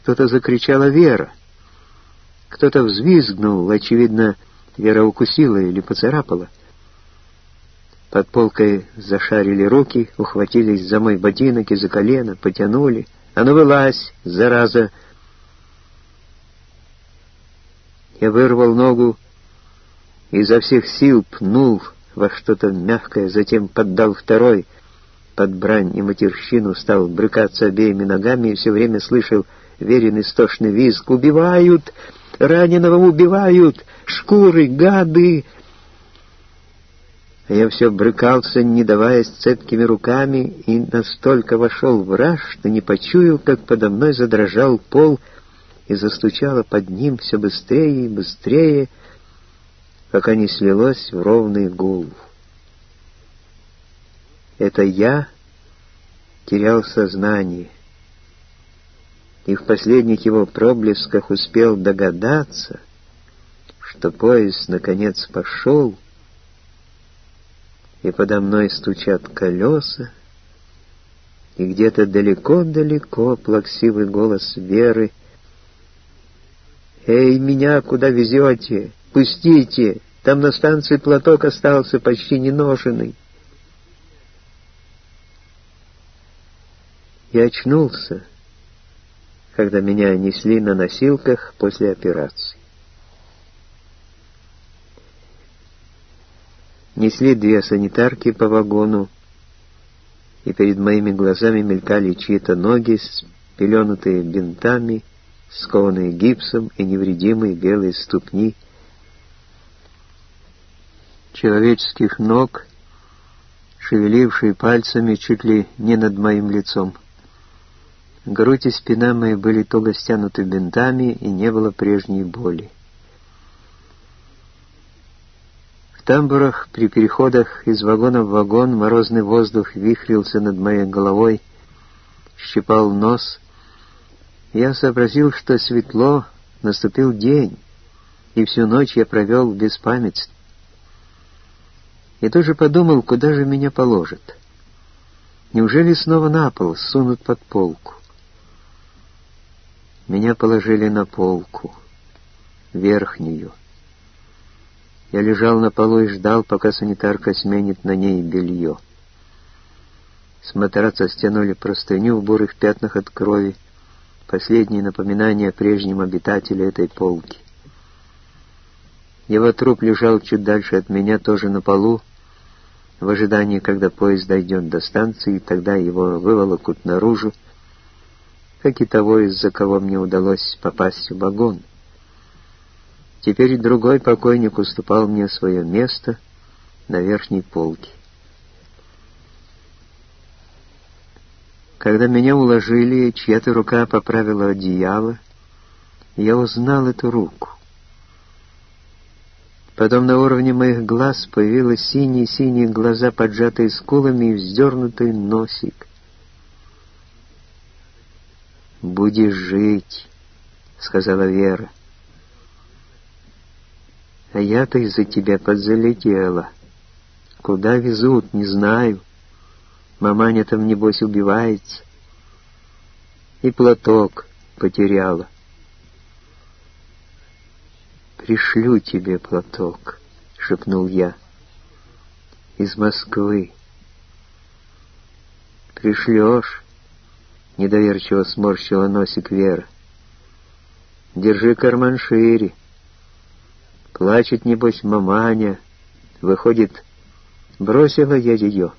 что-то закричала Вера. Кто-то взвизгнул, очевидно, Вера укусила или поцарапала. Под полкой зашарили руки, ухватились за мой ботинок и за колено, потянули. «А ну вылазь, зараза!» Я вырвал ногу и изо всех сил пнул во что-то мягкое, затем поддал второй. Под брань и матерщину стал брыкаться обеими ногами и все время слышал Верин истошный визг: «Убивают! Раненого убивают! Шкуры, гады!» А я все брыкался, не даваясь, цепкими руками, и настолько вошел в раж, что не почуял, как подо мной задрожал пол и застучало под ним все быстрее и быстрее, пока не слилось в ровный гул. Это я терял сознание, и в последних его проблесках успел догадаться, что поезд наконец пошел, и подо мной стучат колеса, и где-то далеко-далеко плаксивый голос Веры: «Эй, меня куда везете? Пустите! Там на станции платок остался, почти неношенный». Я очнулся, когда меня несли на носилках после операции. Несли две санитарки по вагону, и перед моими глазами мелькали чьи-то ноги, спеленутые бинтами, скованные гипсом и невредимые белые ступни. Человеческих ног, шевелившие пальцами чуть ли не над моим лицом. Грудь и спина мои были туго стянуты бинтами, и не было прежней боли. В тамбурах при переходах из вагона в вагон морозный воздух вихрился над моей головой, щипал нос. Я сообразил, что светло, наступил день, и всю ночь я провел в беспамятстве. И тоже подумал, куда же меня положат. Неужели снова на пол сунут под полку? Меня положили на полку, верхнюю. Я лежал на полу и ждал, пока санитарка сменит на ней белье. С матраца стянули простыню в бурых пятнах от крови, последнее напоминание о прежнем обитателе этой полки. Его труп лежал чуть дальше от меня, тоже на полу, в ожидании, когда поезд дойдет до станции, и тогда его выволокут наружу, как и того, из-за кого мне удалось попасть в вагон. Теперь другой покойник уступал мне свое место на верхней полке. Когда меня уложили, чья-то рука поправила одеяло, я узнал эту руку. Потом на уровне моих глаз появились синие-синие глаза, поджатые скулами, и вздернутый носик. «Будешь жить», — сказала Вера. «А я-то из-за тебя подзалетела. Куда везут, не знаю. Маманя там, небось, убивается. И платок потеряла. «Пришлю тебе платок», — шепнул я. «Из Москвы». «Пришлешь?» — недоверчиво сморщила носик Вера. «Держи карман шире. Плачет, небось, маманя. Выходит, бросила я ее.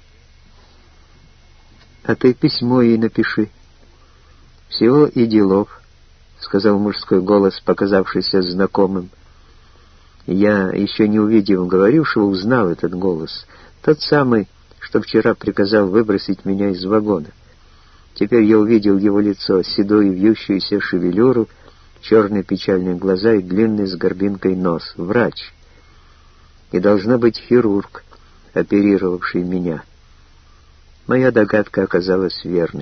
А ты письмо ей напиши. Всего и делов», — сказал мужской голос, показавшийся знакомым. Я, еще не увидев говорившего, узнал этот голос. Тот самый, что вчера приказал выбросить меня из вагона. Теперь я увидел его лицо, седую вьющуюся шевелюру, черные печальные глаза и длинный с горбинкой нос. Врач. И должно быть хирург, оперировавший меня. Моя догадка оказалась верной.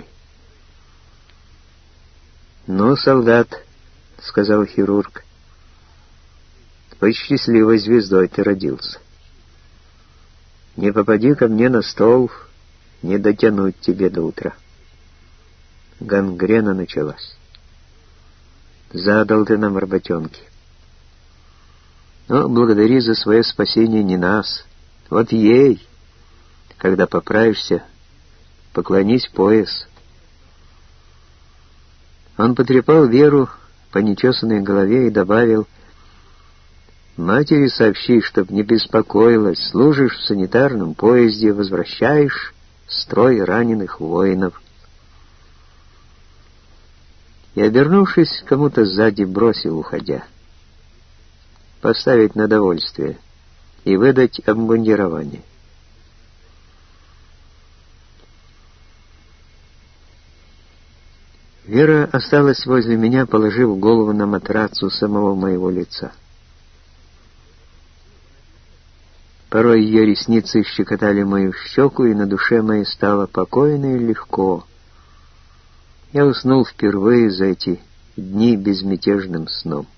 «Ну, солдат», — сказал хирург, — «под счастливой звездой ты родился. Не попади ко мне на стол, не дотянуть тебе до утра». Гангрена началась. Задал ты нам работенки. Но благодари за свое спасение не нас, вот ей. Когда поправишься, поклонись пояс». Он потрепал Веру по нечесанной голове и добавил: «Матери сообщи, чтоб не беспокоилась, служишь в санитарном поезде, возвращаешь в строй раненых воинов». И, обернувшись, кому-то сзади бросил, уходя: «Поставить на довольствие и выдать обмундирование». Вера осталась возле меня, положив голову на матрац у самого моего лица. Порой ее ресницы щекотали мою щеку, и на душе моей стало покойно и легко. Я уснул впервые за эти дни безмятежным сном.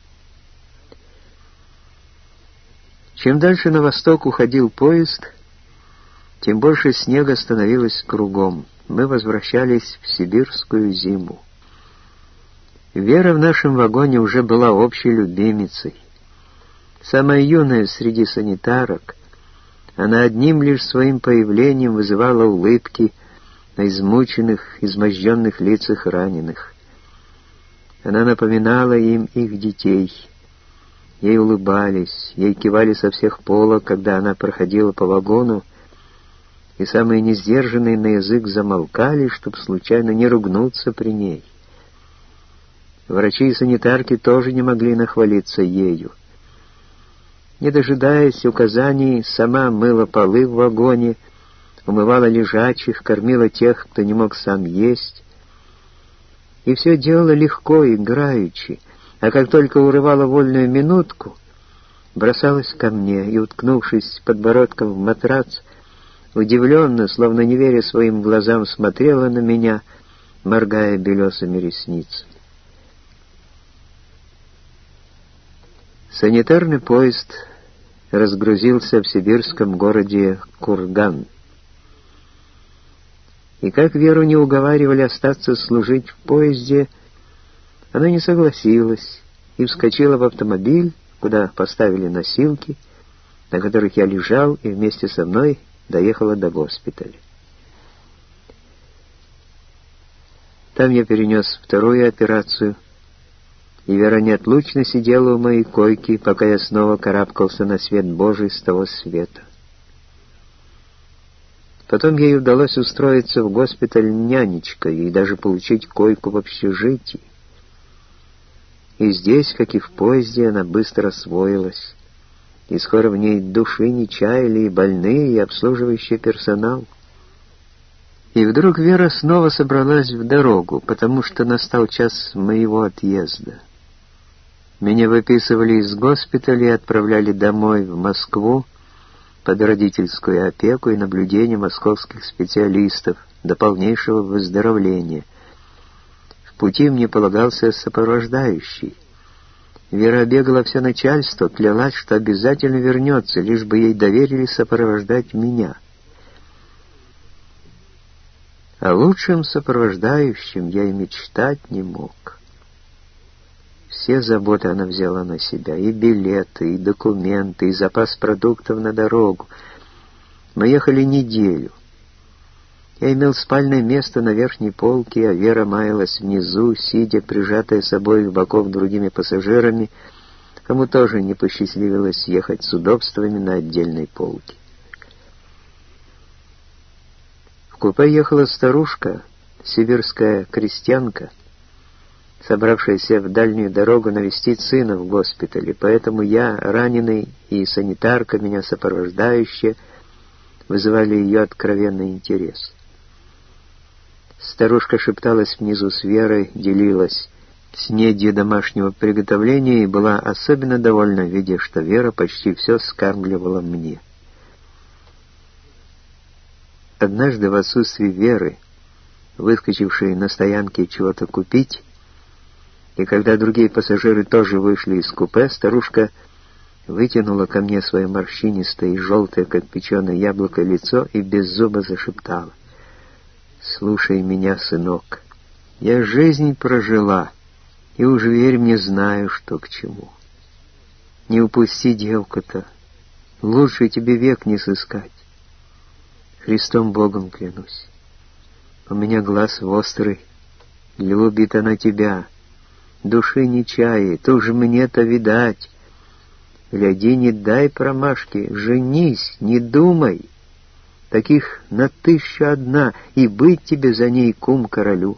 Чем дальше на восток уходил поезд, тем больше снега становилось кругом. Мы возвращались в сибирскую зиму. Вера в нашем вагоне уже была общей любимицей. Самая юная среди санитарок, она одним лишь своим появлением вызывала улыбки на измученных, изможденных лицах раненых. Она напоминала им их детей. Ей улыбались, ей кивали со всех полок, когда она проходила по вагону, и самые несдержанные на язык замолкали, чтоб случайно не ругнуться при ней. Врачи и санитарки тоже не могли нахвалиться ею. Не дожидаясь указаний, сама мыла полы в вагоне, умывала лежачих, кормила тех, кто не мог сам есть. И все делала легко, играючи, а как только урывала вольную минутку, бросалась ко мне и, уткнувшись подбородком в матрац, удивленно, словно не веря своим глазам, смотрела на меня, моргая белесыми ресницами. Санитарный поезд разгрузился в сибирском городе Курган. И как Веру не уговаривали остаться служить в поезде, она не согласилась и вскочила в автомобиль, куда поставили носилки, на которых я лежал, и вместе со мной доехала до госпиталя. Там я перенес вторую операцию, и Вера неотлучно сидела у моей койки, пока я снова карабкался на свет Божий с того света. Потом ей удалось устроиться в госпиталь нянечкой и даже получить койку в общежитии. И здесь, как и в поезде, она быстро освоилась, и скоро в ней души не чаяли и больные, и обслуживающий персонал. И вдруг Вера снова собралась в дорогу, потому что настал час моего отъезда. Меня выписывали из госпиталя и отправляли домой, в Москву, под родительскую опеку и наблюдение московских специалистов до полнейшего выздоровления. В пути мне полагался сопровождающий. Вера обегала все начальство, клялась, что обязательно вернется, лишь бы ей доверили сопровождать меня. О лучшем сопровождающем я и мечтать не мог. Все заботы она взяла на себя, и билеты, и документы, и запас продуктов на дорогу. Мы ехали неделю. Я имел спальное место на верхней полке, а Вера маялась внизу, сидя, прижатая собой в боков другими пассажирами, кому тоже не посчастливилось ехать с удобствами на отдельной полке. В купе ехала старушка, сибирская крестьянка, собравшаяся в дальнюю дорогу навестить сына в госпитале, поэтому я, раненый, и санитарка, меня сопровождающая, вызывали ее откровенный интерес. Старушка шепталась внизу с Верой, делилась снедью домашнего приготовления и была особенно довольна, видя, что Вера почти все скармливала мне. Однажды в отсутствие Веры, выскочившей на стоянке чего-то купить, и когда другие пассажиры тоже вышли из купе, старушка вытянула ко мне свое морщинистое и желтое, как печеное яблоко, лицо и без зуба зашептала: «Слушай меня, сынок, я жизнь прожила И уж верь мне, знаю, что к чему. Не упусти девку-то, лучше тебе век не сыскать. Христом Богом клянусь, у меня глаз острый, любит она тебя, души не чает, уж мне-то видать. Гляди, не дай промашки, женись, не думай. Таких на 1001, и быть тебе за ней кум королю.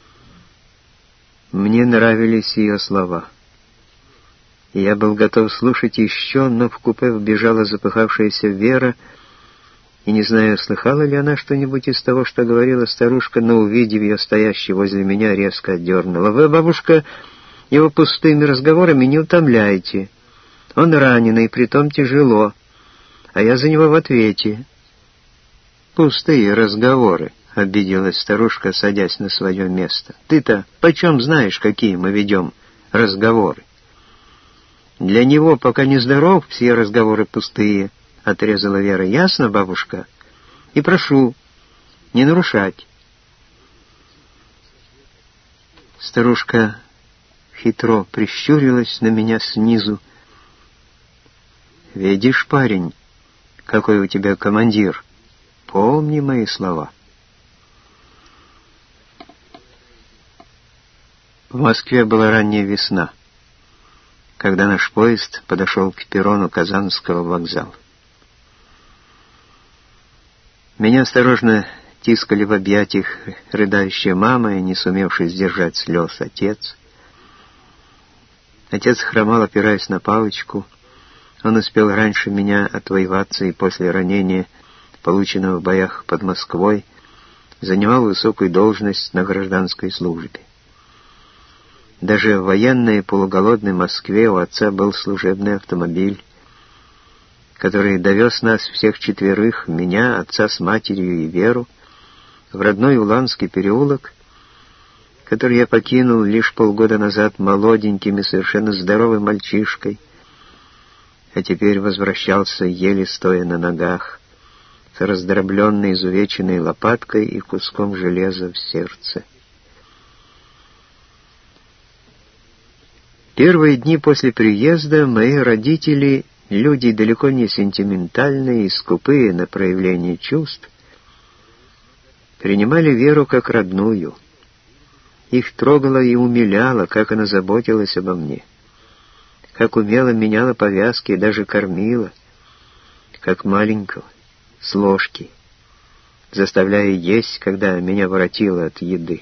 Мне нравились ее слова. Я был готов слушать еще, но в купе вбежала запыхавшаяся Вера, и не знаю, слыхала ли она что-нибудь из того, что говорила старушка, но, увидев ее стоящей возле меня, резко отдернула. «Вы, бабушка, его пустыми разговорами не утомляйте. Он раненый, притом тяжело, а я за него в ответе». «Пустые разговоры», — обиделась старушка, садясь на свое место. «Ты-то почем знаешь, какие мы ведем разговоры?» «Для него, пока не здоров, все разговоры пустые», — отрезала Вера. «Ясно, бабушка? И прошу не нарушать». Старушка хитро прищурилась на меня снизу. «Видишь, парень, какой у тебя командир? Помни мои слова». В Москве была ранняя весна, когда наш поезд подошел к перрону Казанского вокзала. Меня осторожно тискали в объятиях рыдающая мама и не сумевший сдержать слез отец. Отец хромал, опираясь на палочку. Он успел раньше меня отвоеваться и после ранения, полученного в боях под Москвой, занимал высокую должность на гражданской службе. Даже в военной полуголодной Москве у отца был служебный автомобиль, который довез нас всех четверых, меня, отца с матерью и Веру, в родной Уланский переулок, который я покинул лишь полгода назад молоденьким и совершенно здоровым мальчишкой, а теперь возвращался, еле стоя на ногах, с раздробленной, изувеченной лопаткой и куском железа в сердце. Первые дни после приезда мои родители, люди далеко не сентиментальные и скупые на проявление чувств, принимали Веру как родную. Их трогало и умиляло, как она заботилась обо мне, как умело меняла повязки и даже кормила, как маленького, с ложки, заставляя есть, когда меня воротило от еды.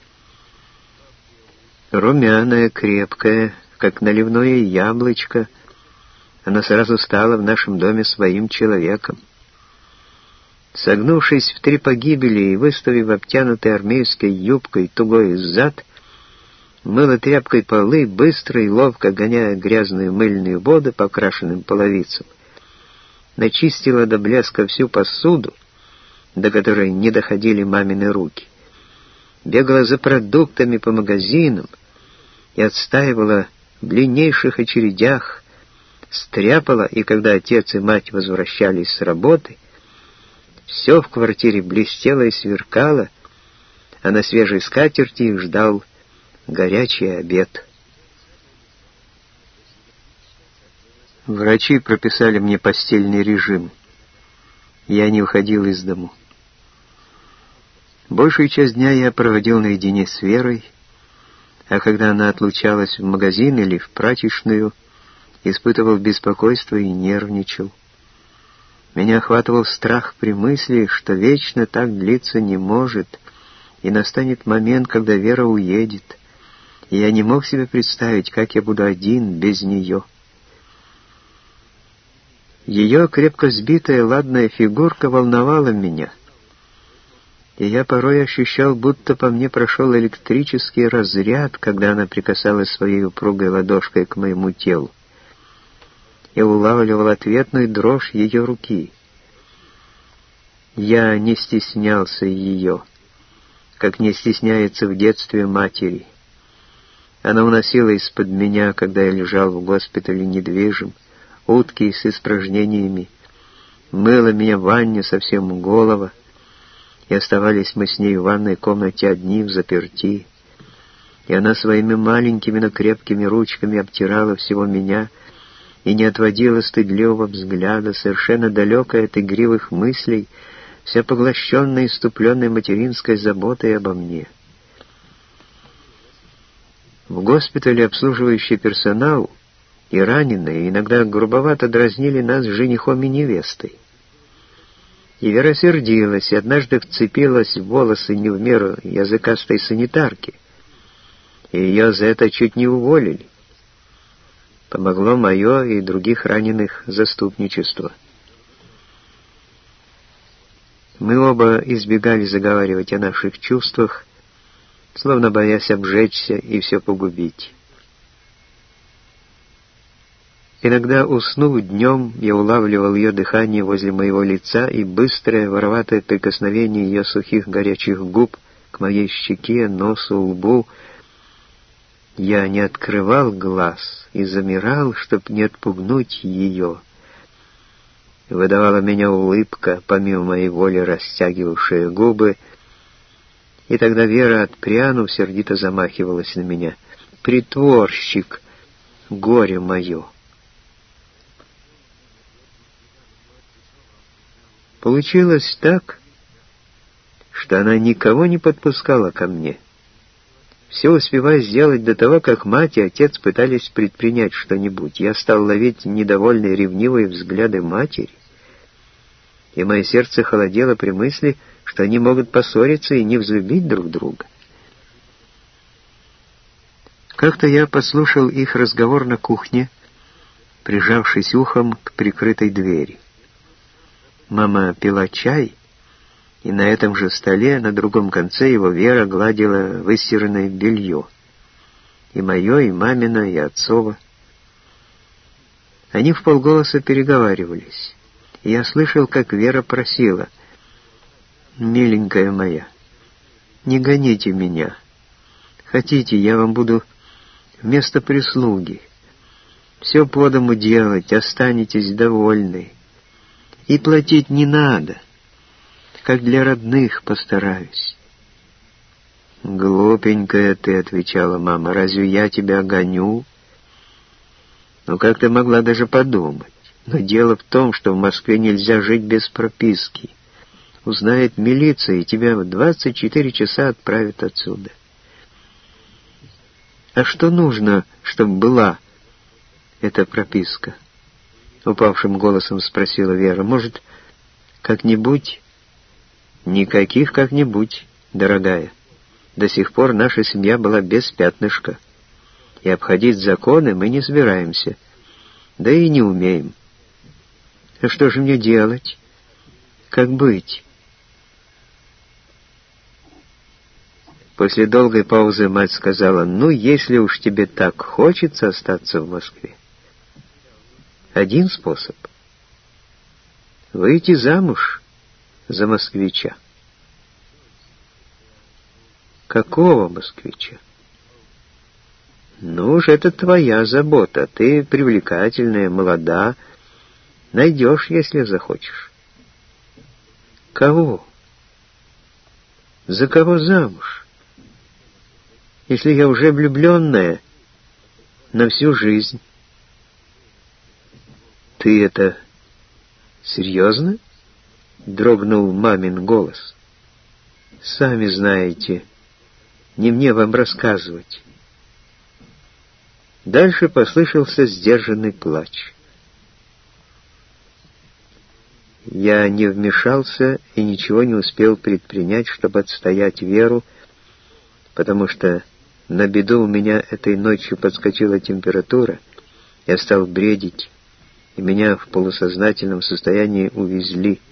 Румяная, крепкая, как наливное яблочко, она сразу стала в нашем доме своим человеком. Согнувшись в 3 погибели и выставив обтянутой армейской юбкой тугой зад, мыла тряпкой полы, быстро и ловко гоняя грязную мыльную воду по окрашенным половицам, начистила до блеска всю посуду, до которой не доходили мамины руки, бегала за продуктами по магазинам и отстаивала в длиннейших очередях, стряпала, и когда отец и мать возвращались с работы, все в квартире блестело и сверкало, а на свежей скатерти их ждал горячий обед. Врачи прописали мне постельный режим. Я не уходил из дому. Большую часть дня я проводил наедине с Верой, а когда она отлучалась в магазин или в прачечную, испытывал беспокойство и нервничал. Меня охватывал страх при мысли, что вечно так длиться не может, и настанет момент, когда Вера уедет, и я не мог себе представить, как я буду один без нее. Ее крепко сбитая ладная фигурка волновала меня, и я порой ощущал, будто по мне прошел электрический разряд, когда она прикасалась своей упругой ладошкой к моему телу. Я улавливал ответную дрожь ее руки. Я не стеснялся ее, как не стесняется в детстве матери. Она уносила из-под меня, когда я лежал в госпитале недвижим, утки с испражнениями, мыла меня в ванне совсем голова, и оставались мы с ней в ванной комнате одни взаперти. и она своими маленькими, но крепкими ручками обтирала всего меня и не отводила стыдливого взгляда, совершенно далекая от игривых мыслей, вся поглощенная иступленной материнской заботой обо мне. В госпитале обслуживающий персонал и раненые иногда грубовато дразнили нас с женихом и невестой. И Вера сердилась и однажды вцепилась в волосы не в меру языкастой санитарки, и ее за это чуть не уволили. Помогло мое и других раненых заступничество. Мы оба избегали заговаривать о наших чувствах, словно боясь обжечься и все погубить. Иногда, уснув днем, я улавливал ее дыхание возле моего лица и быстрое, вороватое прикосновение ее сухих горячих губ к моей щеке, носу, лбу. Я не открывал глаз и замирал, чтоб не отпугнуть ее. Выдавала меня улыбка, помимо моей воли растягивавшая губы, и тогда Вера, отпрянув, сердито замахивалась на меня. «Притворщик! Горе мое!» Получилось так, что она никого не подпускала ко мне. Все успевая сделать до того, как мать и отец пытались предпринять что-нибудь. Я стал ловить недовольные ревнивые взгляды матери, и мое сердце холодело при мысли, что они могут поссориться и не взлюбить друг друга. Как-то я послушал их разговор на кухне, прижавшись ухом к прикрытой двери. Мама пила чай, и на этом же столе, на другом конце его, Вера гладила выстиранное белье. И мое, и мамино, и отцово. Они вполголоса переговаривались, и я слышал, как Вера просила: «Миленькая моя, не гоните меня. Хотите, я вам буду вместо прислуги. Все по дому делать, останетесь довольны. И платить не надо. Как для родных постараюсь». «Глупенькая ты», — отвечала мама, — «разве я тебя гоню? Ну как ты могла даже подумать? Но дело в том, что в Москве нельзя жить без прописки. Узнает милиция, и тебя в 24 часа отправят отсюда». «А что нужно, чтобы была эта прописка?» — упавшим голосом спросила Вера. «Может, как-нибудь?» «Никаких как-нибудь, дорогая. До сих пор наша семья была без пятнышка, и обходить законы мы не собираемся, да и не умеем. А что же мне делать? Как быть?» После долгой паузы мать сказала: «Ну, если уж тебе так хочется остаться в Москве, один способ — выйти замуж за москвича». «Какого москвича?» «Ну уж это твоя забота. Ты привлекательная, молода. Найдешь, если захочешь». «Кого? За кого замуж? Если я уже влюбленная на всю жизнь?» «Ты это серьезно?» — дрогнул мамин голос. «Сами знаете, не мне вам рассказывать». Дальше послышался сдержанный плач. Я не вмешался и ничего не успел предпринять, чтобы отстоять Веру, потому что на беду у меня этой ночью подскочила температура, я стал бредить, и меня в полусознательном состоянии увезли.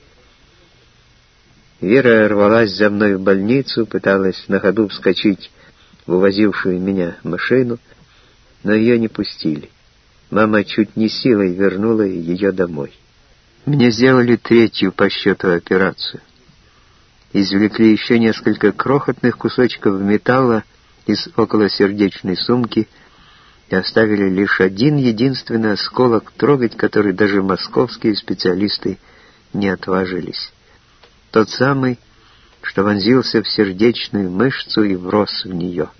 Вера рвалась за мной в больницу, пыталась на ходу вскочить в увозившую меня машину, но ее не пустили. Мама чуть не силой вернула ее домой. Мне сделали 3-ю по счету операцию. Извлекли еще несколько крохотных кусочков металла из околосердечной сумки и оставили лишь один единственный осколок, трогать который даже московские специалисты не отважились. Тот самый, что вонзился в сердечную мышцу и врос в нее.